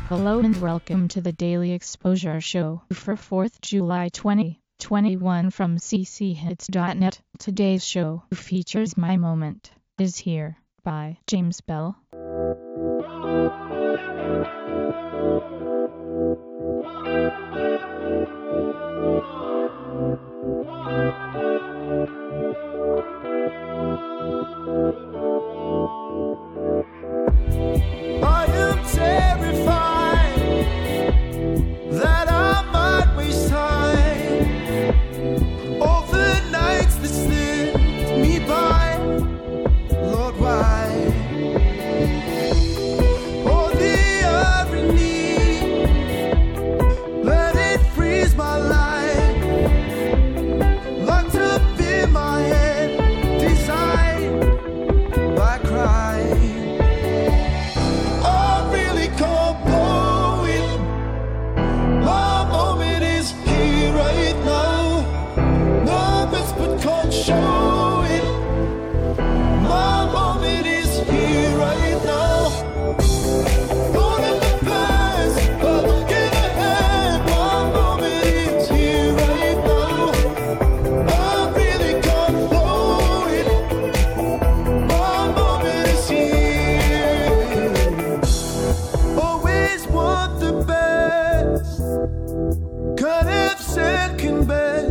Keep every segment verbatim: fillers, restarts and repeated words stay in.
Hello and welcome to the Daily Exposure Show for fourth of July twenty twenty-one from c c hits dot net. Today's show features My Moment Is Here by James Bell. I am terrified that I might waste time over nights that slipped me by. Lord, why? Oh, the irony, let it freeze my life, locked up in my head, designed by crime. Show it. My moment is here right now. Not in the past, but looking ahead. My moment is here right now. I really can't hold it. My moment is here. Always want the best, can't have second best.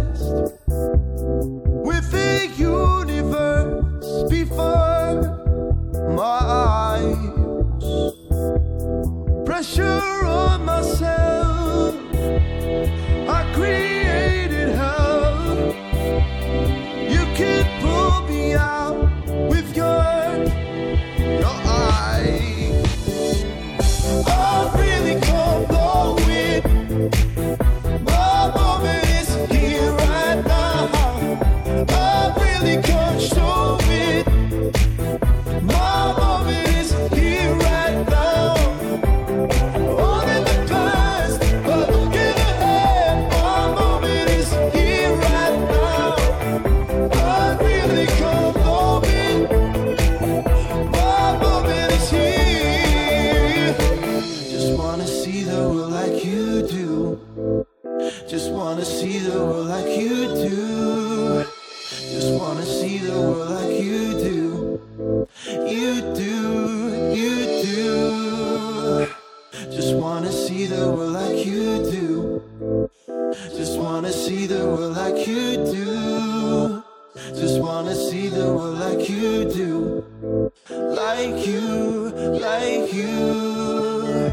With the universe before my eyes, pressure on myself, I created hell. You can pull me out with your, your eyes. I really can't blow it. My moment is here right now. I really can't show it. My moment is here right now. On in the past, but looking ahead. My moment is here right now. I really can't know it. My moment is here. Just wanna see the world like you do. Just wanna see the world like you do. Just wanna see the world like you do. You do, you do. Just wanna see the world like you do. Just wanna see the world like you do. Just wanna see the world like you do. Like you, like you.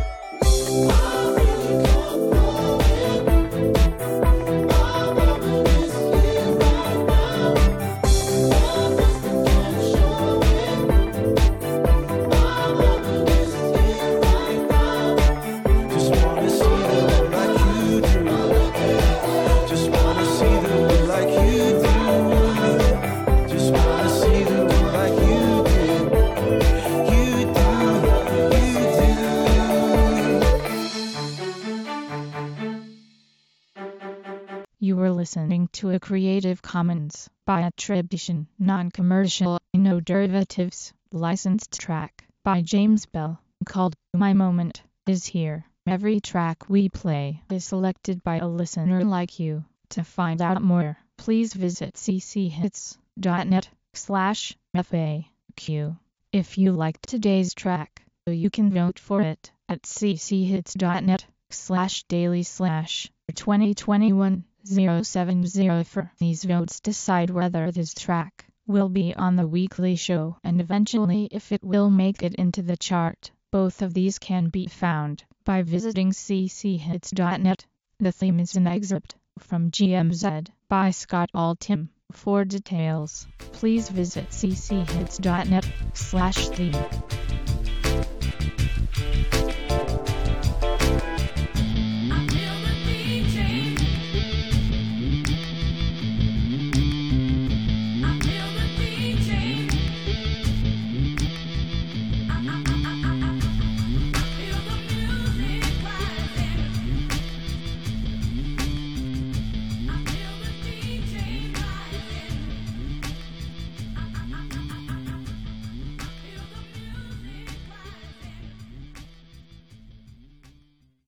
You were listening to a Creative Commons by attribution, non-commercial, no derivatives, licensed track by James Bell called My Moment Is Here. Every track we play is selected by a listener like you. To find out more, please visit c c hits dot net slash F A Q. If you liked today's track, you can vote for it at c c hits dot net slash daily slash twenty twenty-one oh seven oh four. These votes decide whether this track will be on the weekly show and eventually if it will make it into the chart. Both of these can be found by visiting c c hits dot net. The theme is an excerpt from G M Z by Scott Altham. For details, please visit c c hits dot net slash theme.